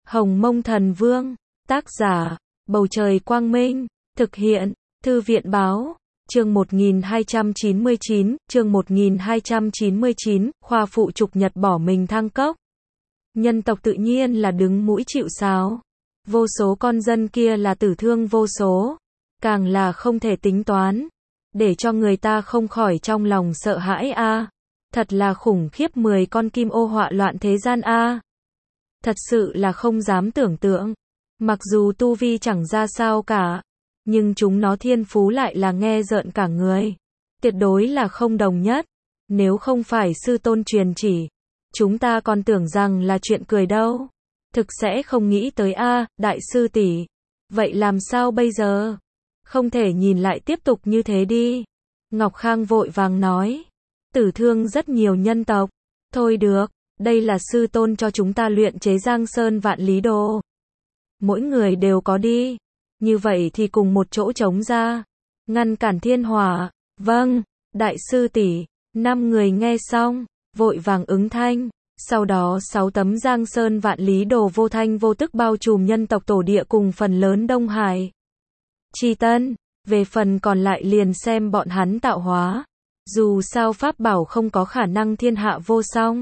Hồng Mông Thần Vương, tác giả, Bầu Trời Quang Minh, thực hiện, Thư viện Báo, chương 1299, khoa phụ trục nhật bỏ mình thang cốc. Nhân tộc tự nhiên là đứng mũi chịu sáo. Vô số con dân kia là tử thương vô số, càng là không thể tính toán, để cho người ta không khỏi trong lòng sợ hãi a. Thật là khủng khiếp, 10 con kim ô họa loạn thế gian a. Thật sự là không dám tưởng tượng. Mặc dù tu vi chẳng ra sao cả, nhưng chúng nó thiên phú lại là nghe rợn cả người. Tuyệt đối là không đồng nhất. Nếu không phải sư tôn truyền chỉ, chúng ta còn tưởng rằng là chuyện cười đâu. Thực sẽ không nghĩ tới a, đại sư tỷ. Vậy làm sao bây giờ? Không thể nhìn lại tiếp tục như thế đi. Ngọc Khang vội vàng nói. Tử thương rất nhiều nhân tộc. Thôi được, đây là sư tôn cho chúng ta luyện chế Giang Sơn Vạn Lý Đồ. Mỗi người đều có đi. Như vậy thì cùng một chỗ chống ra. Ngăn cản thiên hỏa. Vâng, đại sư tỷ. 5 người nghe xong, vội vàng ứng thanh. Sau đó 6 tấm Giang Sơn Vạn Lý Đồ vô thanh vô tức bao trùm nhân tộc tổ địa cùng phần lớn Đông Hải. Chi Tân, về phần còn lại liền xem bọn hắn tạo hóa. Dù sao pháp bảo không có khả năng thiên hạ vô song.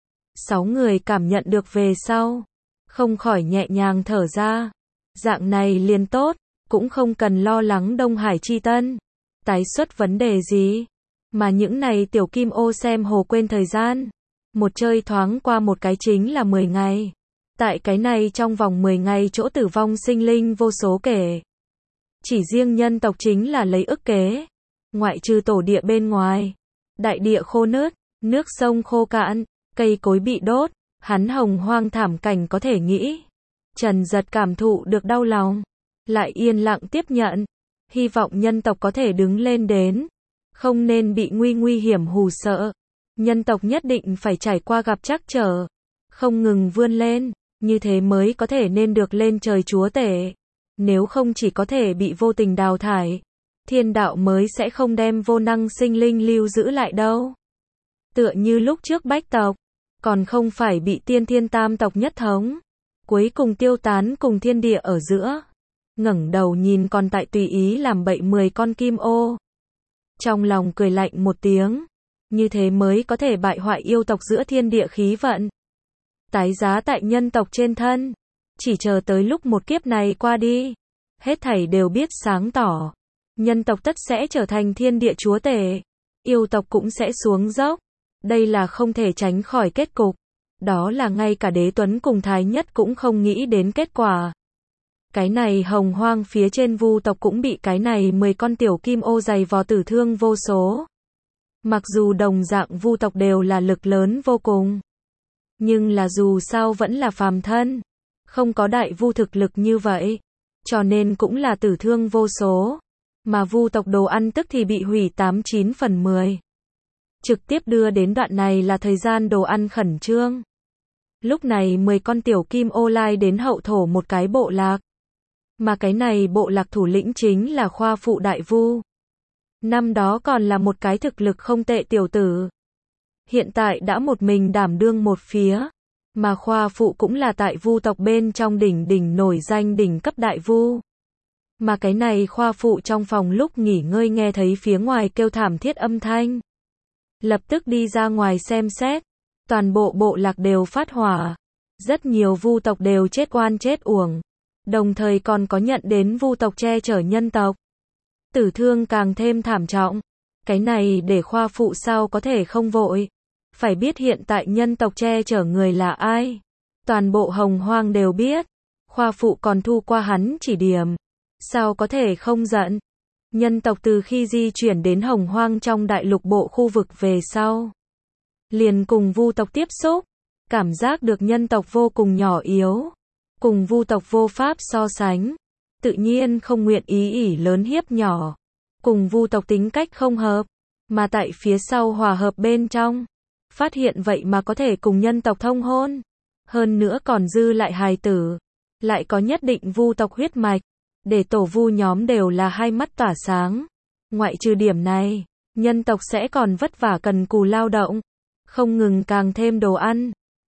6 người cảm nhận được về sau, không khỏi nhẹ nhàng thở ra. Dạng này liền tốt, cũng không cần lo lắng Đông Hải Chi Tân tái xuất vấn đề gì. Mà những này tiểu kim ô xem hồ quên thời gian. Một chơi thoáng qua một cái chính là 10 ngày. Tại cái này trong vòng 10 ngày chỗ tử vong sinh linh vô số kể. Chỉ riêng nhân tộc chính là lấy ức kế. Ngoại trừ tổ địa bên ngoài, đại địa khô nứt, nước sông khô cạn, cây cối bị đốt, hắn hồng hoang thảm cảnh có thể nghĩ. Trần Giật cảm thụ được đau lòng, lại yên lặng tiếp nhận, hy vọng nhân tộc có thể đứng lên đến, không nên bị nguy hiểm hù sợ. Nhân tộc nhất định phải trải qua gặp trắc trở, không ngừng vươn lên, như thế mới có thể nên được lên trời chúa tể. Nếu không chỉ có thể bị vô tình đào thải. Thiên đạo mới sẽ không đem vô năng sinh linh lưu giữ lại đâu. Tựa như lúc trước Bách tộc, còn không phải bị tiên thiên tam tộc nhất thống, cuối cùng tiêu tán cùng thiên địa ở giữa. Ngẩng đầu nhìn còn tại tùy ý làm bậy 10 con kim ô. Trong lòng cười lạnh một tiếng, như thế mới có thể bại hoại yêu tộc giữa thiên địa khí vận. Tái giá tại nhân tộc trên thân, chỉ chờ tới lúc một kiếp này qua đi, hết thảy đều biết sáng tỏ. Nhân tộc tất sẽ trở thành thiên địa chúa tể, yêu tộc cũng sẽ xuống dốc. Đây là không thể tránh khỏi kết cục. Đó là ngay cả Đế Tuấn cùng Thái Nhất cũng không nghĩ đến kết quả. Cái này hồng hoang phía trên vu tộc cũng bị cái này 10 con tiểu kim ô dày vò tử thương vô số. Mặc dù đồng dạng vu tộc đều là lực lớn vô cùng, nhưng là dù sao vẫn là phàm thân, không có đại vu thực lực như vậy, cho nên cũng là tử thương vô số. Mà vu tộc đồ ăn tức thì bị hủy 89 phần 10. Trực tiếp đưa đến đoạn này là thời gian đồ ăn khẩn trương. Lúc này 10 con tiểu kim ô lai đến hậu thổ một cái bộ lạc. Mà cái này bộ lạc thủ lĩnh chính là khoa phụ đại vu. Năm đó còn là một cái thực lực không tệ tiểu tử. Hiện tại đã một mình đảm đương một phía. Mà khoa phụ cũng là tại vu tộc bên trong đỉnh nổi danh đỉnh cấp đại vu. Mà cái này khoa phụ trong phòng lúc nghỉ ngơi nghe thấy phía ngoài kêu thảm thiết âm thanh. Lập tức đi ra ngoài xem xét. Toàn bộ bộ lạc đều phát hỏa. Rất nhiều vu tộc đều chết oan chết uổng. Đồng thời còn có nhận đến vu tộc che chở nhân tộc. Tử thương càng thêm thảm trọng. Cái này để khoa phụ sao có thể không vội. Phải biết hiện tại nhân tộc che chở người là ai. Toàn bộ hồng hoang đều biết. Khoa phụ còn thu qua hắn chỉ điểm. Sao có thể không giận? Nhân tộc từ khi di chuyển đến hồng hoang trong đại lục bộ khu vực về sau, liền cùng vu tộc tiếp xúc, cảm giác được nhân tộc vô cùng nhỏ yếu, cùng vu tộc vô pháp so sánh, tự nhiên không nguyện ý ỷ lớn hiếp nhỏ, cùng vu tộc tính cách không hợp, mà tại phía sau hòa hợp bên trong, phát hiện vậy mà có thể cùng nhân tộc thông hôn, hơn nữa còn dư lại hài tử, lại có nhất định vu tộc huyết mạch. Để tổ vu nhóm đều là hai mắt tỏa sáng. Ngoại trừ điểm này, nhân tộc sẽ còn vất vả cần cù lao động, không ngừng càng thêm đồ ăn.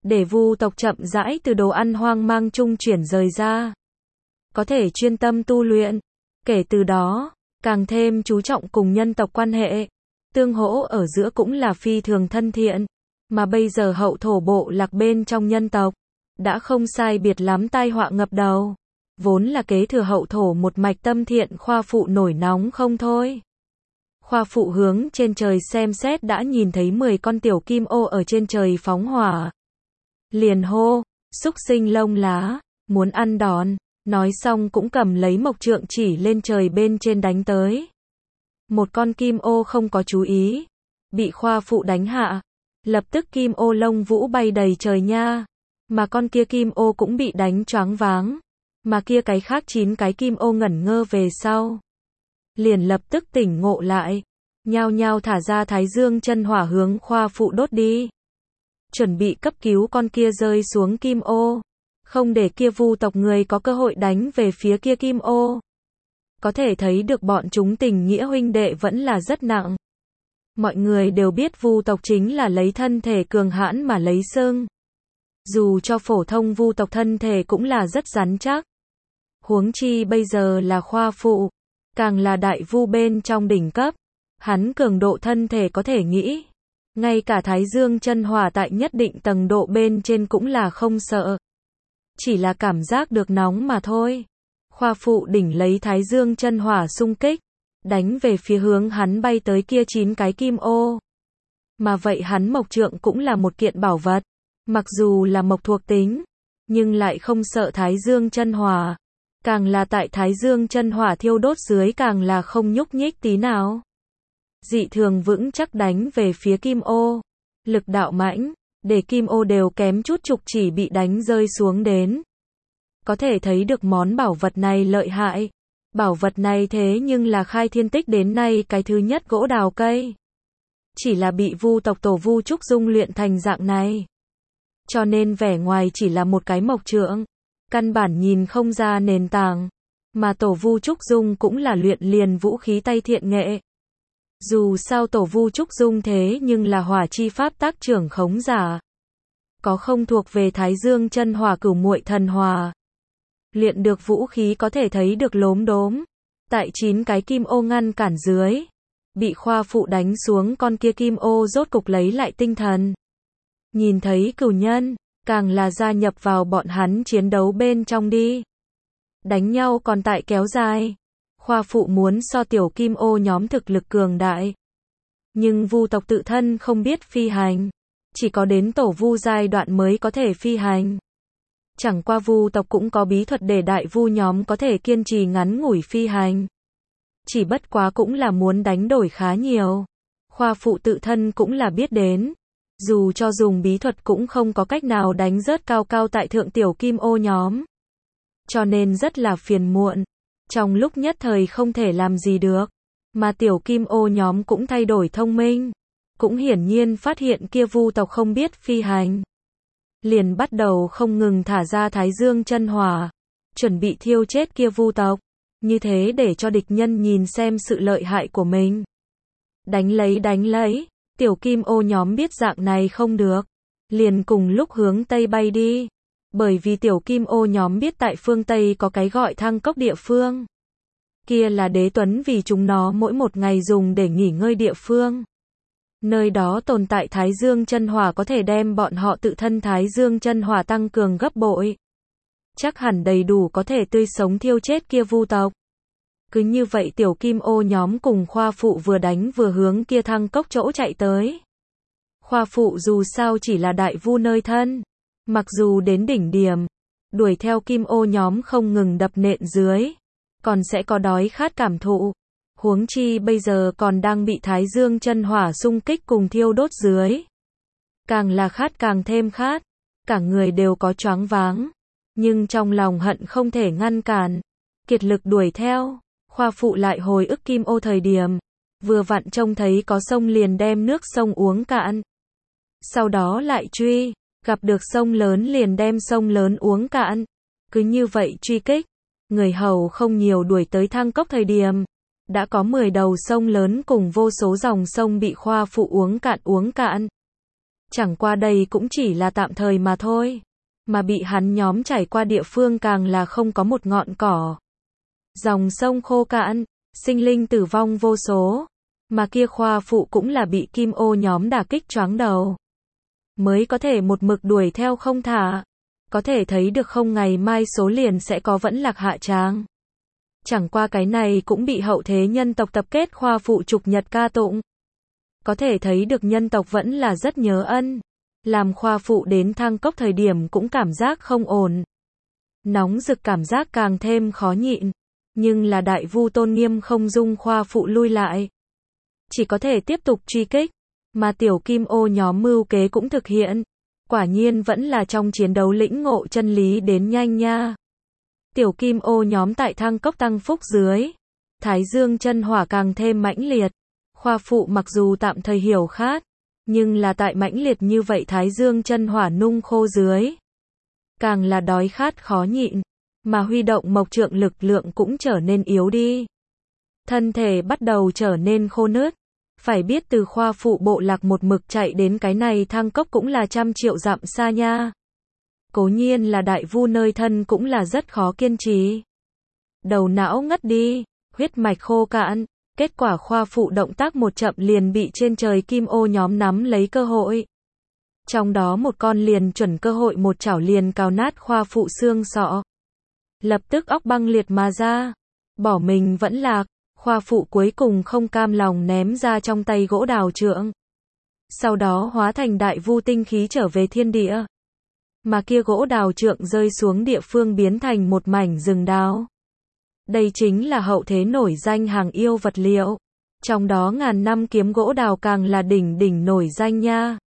để vu tộc chậm rãi từ đồ ăn hoang mang chung chuyển rời ra. Có thể chuyên tâm tu luyện. Kể từ đó, càng thêm chú trọng cùng nhân tộc quan hệ. Tương hỗ ở giữa cũng là phi thường thân thiện. Mà bây giờ hậu thổ bộ lạc bên trong nhân tộc, đã không sai biệt lắm tai họa ngập đầu. Vốn là kế thừa hậu thổ một mạch tâm thiện khoa phụ nổi nóng không thôi. Khoa phụ hướng trên trời xem xét đã nhìn thấy 10 con tiểu kim ô ở trên trời phóng hỏa. Liền hô, xúc sinh lông lá, muốn ăn đòn. Nói xong cũng cầm lấy mộc trượng chỉ lên trời bên trên đánh tới. Một con kim ô không có chú ý, bị khoa phụ đánh hạ. Lập tức kim ô lông vũ bay đầy trời nha. Mà con kia kim ô cũng bị đánh choáng váng. Mà kia cái khác 9 cái kim ô ngẩn ngơ về sau. Liền lập tức tỉnh ngộ lại. Nhao nhao thả ra thái dương chân hỏa hướng khoa phụ đốt đi. Chuẩn bị cấp cứu con kia rơi xuống kim ô. Không để kia vu tộc người có cơ hội đánh về phía kia kim ô. Có thể thấy được bọn chúng tình nghĩa huynh đệ vẫn là rất nặng. Mọi người đều biết vu tộc chính là lấy thân thể cường hãn mà lấy xưng. Dù cho phổ thông vu tộc thân thể cũng là rất rắn chắc. Huống chi bây giờ là khoa phụ, càng là đại vu bên trong đỉnh cấp. Hắn cường độ thân thể có thể nghĩ. Ngay cả thái dương chân hỏa tại nhất định tầng độ bên trên cũng là không sợ. Chỉ là cảm giác được nóng mà thôi. Khoa phụ đỉnh lấy thái dương chân hỏa xung kích, đánh về phía hướng hắn bay tới kia 9 cái kim ô. Mà vậy hắn mộc trượng cũng là một kiện bảo vật. Mặc dù là mộc thuộc tính, nhưng lại không sợ thái dương chân hỏa. Càng là tại thái dương chân hỏa thiêu đốt dưới càng là không nhúc nhích tí nào. Dị thường vững chắc đánh về phía kim ô. Lực đạo mãnh, để kim ô đều kém chút trục chỉ bị đánh rơi xuống đến. Có thể thấy được món bảo vật này lợi hại. Bảo vật này thế nhưng là khai thiên tích đến nay cái thứ nhất gỗ đào cây. Chỉ là bị vu tộc tổ Vu Trúc Dung luyện thành dạng này. Cho nên vẻ ngoài chỉ là một cái mộc trượng. Căn bản nhìn không ra nền tảng. Mà tổ Vu Trúc Dung cũng là luyện liền vũ khí tay thiện nghệ. Dù sao tổ Vu Trúc Dung thế nhưng là hỏa chi pháp tác trưởng khống giả. Có không thuộc về thái dương chân hỏa cửu muội thần hỏa. Luyện được vũ khí có thể thấy được lốm đốm. Tại 9 cái kim ô ngăn cản dưới. Bị khoa phụ đánh xuống con kia kim ô rốt cục lấy lại tinh thần. Nhìn thấy cửu nhân, càng là gia nhập vào bọn hắn chiến đấu bên trong đi. Đánh nhau còn tại kéo dài. Khoa phụ muốn so tiểu kim ô nhóm thực lực cường đại. Nhưng vu tộc tự thân không biết phi hành. Chỉ có đến tổ vu giai đoạn mới có thể phi hành. Chẳng qua vu tộc cũng có bí thuật để đại vu nhóm có thể kiên trì ngắn ngủi phi hành. Chỉ bất quá cũng là muốn đánh đổi khá nhiều. Khoa phụ tự thân cũng là biết đến. Dù cho dùng bí thuật cũng không có cách nào đánh rớt cao cao tại thượng tiểu kim ô nhóm. Cho nên rất là phiền muộn. Trong lúc nhất thời không thể làm gì được. Mà tiểu kim ô nhóm cũng thay đổi thông minh. Cũng hiển nhiên phát hiện kia vu tộc không biết phi hành. Liền bắt đầu không ngừng thả ra thái dương chân hỏa. Chuẩn bị thiêu chết kia vu tộc. Như thế để cho địch nhân nhìn xem sự lợi hại của mình. Đánh lấy. Tiểu kim ô nhóm biết dạng này không được. Liền cùng lúc hướng Tây bay đi. Bởi vì tiểu kim ô nhóm biết tại phương Tây có cái gọi Thăng Cốc địa phương. Kia là đế tuấn vì chúng nó mỗi một ngày dùng để nghỉ ngơi địa phương. Nơi đó tồn tại thái dương chân hỏa có thể đem bọn họ tự thân thái dương chân hỏa tăng cường gấp bội. Chắc hẳn đầy đủ có thể tươi sống thiêu chết kia vu tộc. Cứ như vậy tiểu kim ô nhóm cùng khoa phụ vừa đánh vừa hướng kia Thăng Cốc chỗ chạy tới. Khoa phụ dù sao chỉ là đại vu nơi thân. Mặc dù đến đỉnh điểm, đuổi theo kim ô nhóm không ngừng đập nện dưới. Còn sẽ có đói khát cảm thụ. Huống chi bây giờ còn đang bị thái dương chân hỏa xung kích cùng thiêu đốt dưới. Càng là khát càng thêm khát. Cả người đều có choáng váng. Nhưng trong lòng hận không thể ngăn cản. Kiệt lực đuổi theo. Khoa phụ lại hồi ức kim ô thời điểm. Vừa vặn trông thấy có sông liền đem nước sông uống cạn. Sau đó lại truy. Gặp được sông lớn liền đem sông lớn uống cạn. Cứ như vậy truy kích. Người hầu không nhiều đuổi tới Thăng Cốc thời điểm. Đã có 10 đầu sông lớn cùng vô số dòng sông bị khoa phụ uống cạn. Chẳng qua đây cũng chỉ là tạm thời mà thôi. Mà bị hắn nhóm trải qua địa phương càng là không có một ngọn cỏ. Dòng sông khô cạn, sinh linh tử vong vô số. Mà kia khoa phụ cũng là bị Kim Ô nhóm đả kích choáng đầu. Mới có thể một mực đuổi theo không thả. Có thể thấy được không, ngày mai số liền sẽ có vẫn lạc hạ tràng. Chẳng qua cái này cũng bị hậu thế nhân tộc tập kết khoa phụ trục nhật ca tụng. Có thể thấy được nhân tộc vẫn là rất nhớ ân. Làm khoa phụ đến Thang Cốc thời điểm cũng cảm giác không ổn. Nóng rực cảm giác càng thêm khó nhịn. Nhưng là Đại Vu tôn nghiêm không dung khoa phụ lui lại. Chỉ có thể tiếp tục truy kích. Mà tiểu Kim Ô nhóm mưu kế cũng thực hiện. Quả nhiên vẫn là trong chiến đấu lĩnh ngộ chân lý đến nhanh nha. Tiểu Kim Ô nhóm tại Thang Cốc tăng phúc dưới. Thái Dương chân hỏa càng thêm mãnh liệt. Khoa phụ mặc dù tạm thời hiểu khát. Nhưng là tại mãnh liệt như vậy Thái Dương chân hỏa nung khô dưới. Càng là đói khát khó nhịn. Mà huy động mộc trượng lực lượng cũng trở nên yếu đi. Thân thể bắt đầu trở nên khô nứt. Phải biết từ khoa phụ bộ lạc một mực chạy đến cái này Thang Cốc cũng là 100 triệu dặm xa nha. Cố nhiên là Đại Vu nơi thân cũng là rất khó kiên trì. Đầu não ngất đi, huyết mạch khô cạn, kết quả khoa phụ động tác một chậm liền bị trên trời Kim Ô nhóm nắm lấy cơ hội. Trong đó một con liền chuẩn cơ hội một chảo liền cào nát khoa phụ xương sọ. Lập tức óc băng liệt mà ra, bỏ mình vẫn lạc, khoa phụ cuối cùng không cam lòng ném ra trong tay gỗ đào trượng. Sau đó hóa thành Đại Vu tinh khí trở về thiên địa. Mà kia gỗ đào trượng rơi xuống địa phương biến thành một mảnh rừng đào. Đây chính là hậu thế nổi danh hàng yêu vật liệu. Trong đó ngàn năm kiếm gỗ đào càng là đỉnh nổi danh nha.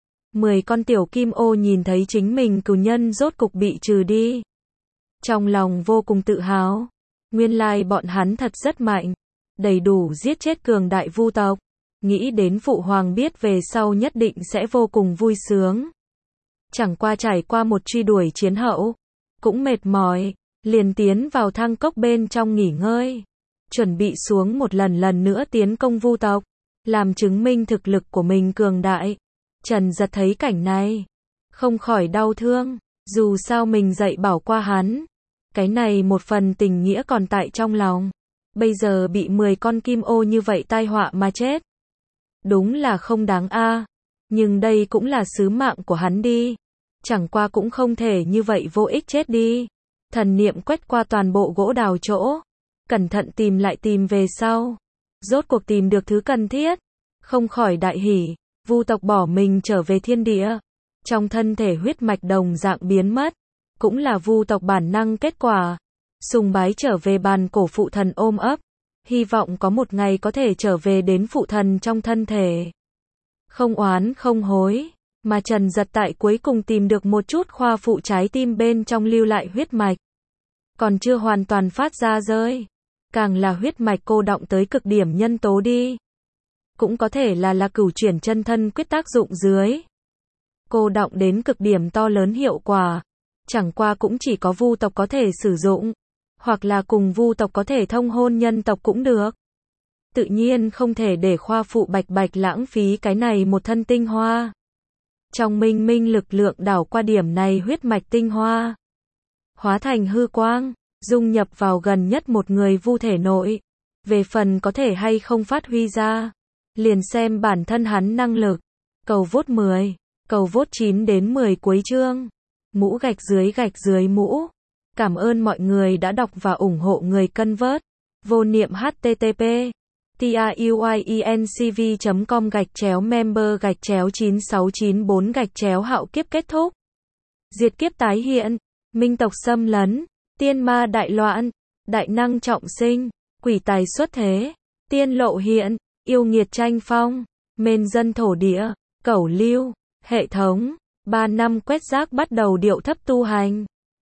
10 con tiểu Kim Ô nhìn thấy chính mình cừu nhân rốt cục bị trừ đi. Trong lòng vô cùng tự hào. Nguyên lai bọn hắn thật rất mạnh. Đầy đủ giết chết cường đại vu tộc. Nghĩ đến phụ hoàng biết về sau nhất định sẽ vô cùng vui sướng. Chẳng qua trải qua một truy đuổi chiến hậu. Cũng mệt mỏi. Liền tiến vào Thang Cốc bên trong nghỉ ngơi. Chuẩn bị xuống một lần nữa tiến công vu tộc. Làm chứng minh thực lực của mình cường đại. Trần Giật thấy cảnh này. Không khỏi đau thương. Dù sao mình dạy bảo qua hắn. Cái này một phần tình nghĩa còn tại trong lòng. Bây giờ bị 10 con Kim Ô như vậy tai họa mà chết. Đúng là không đáng a. Nhưng đây cũng là sứ mạng của hắn đi. Chẳng qua cũng không thể như vậy vô ích chết đi. Thần niệm quét qua toàn bộ gỗ đào chỗ. Cẩn thận tìm lại tìm về sau. Rốt cuộc tìm được thứ cần thiết. Không khỏi đại hỉ. Vu tộc bỏ mình trở về thiên địa. Trong thân thể huyết mạch đồng dạng biến mất. Cũng là vu tộc bản năng kết quả. Sùng bái trở về bàn cổ phụ thần ôm ấp. Hy vọng có một ngày có thể trở về đến phụ thần trong thân thể. Không oán không hối. Mà Trần Giật tại cuối cùng tìm được một chút khoa phụ trái tim bên trong lưu lại huyết mạch. Còn chưa hoàn toàn phát ra rơi. Càng là huyết mạch cô đọng tới cực điểm nhân tố đi. Cũng có thể là cửu chuyển chân thân quyết tác dụng dưới. Cô đọng đến cực điểm to lớn hiệu quả. Chẳng qua cũng chỉ có vu tộc có thể sử dụng. Hoặc là cùng vu tộc có thể thông hôn nhân tộc cũng được. Tự nhiên không thể để khoa phụ bạch lãng phí cái này một thân tinh hoa. Trong minh minh lực lượng đảo qua điểm này huyết mạch tinh hoa. Hóa thành hư quang, dung nhập vào gần nhất một người vu thể nội. Về phần có thể hay không phát huy ra. Liền xem bản thân hắn năng lực. Cầu vốt 10, cầu vốt 9 đến 10 cuối chương. Mũ gạch dưới mũ. Cảm ơn mọi người đã đọc và ủng hộ người cân vớt. Vô niệm http truyencv.com/member/9694 hạo kiếp kết thúc. Diệt kiếp tái hiện. Minh tộc xâm lấn. Tiên ma đại loạn. Đại năng trọng sinh. Quỷ tài xuất thế. Tiên lộ hiện. Yêu nghiệt tranh phong. Mên dân thổ địa. Cẩu lưu. Hệ thống. 3 năm quét rác bắt đầu điệu thấp tu hành.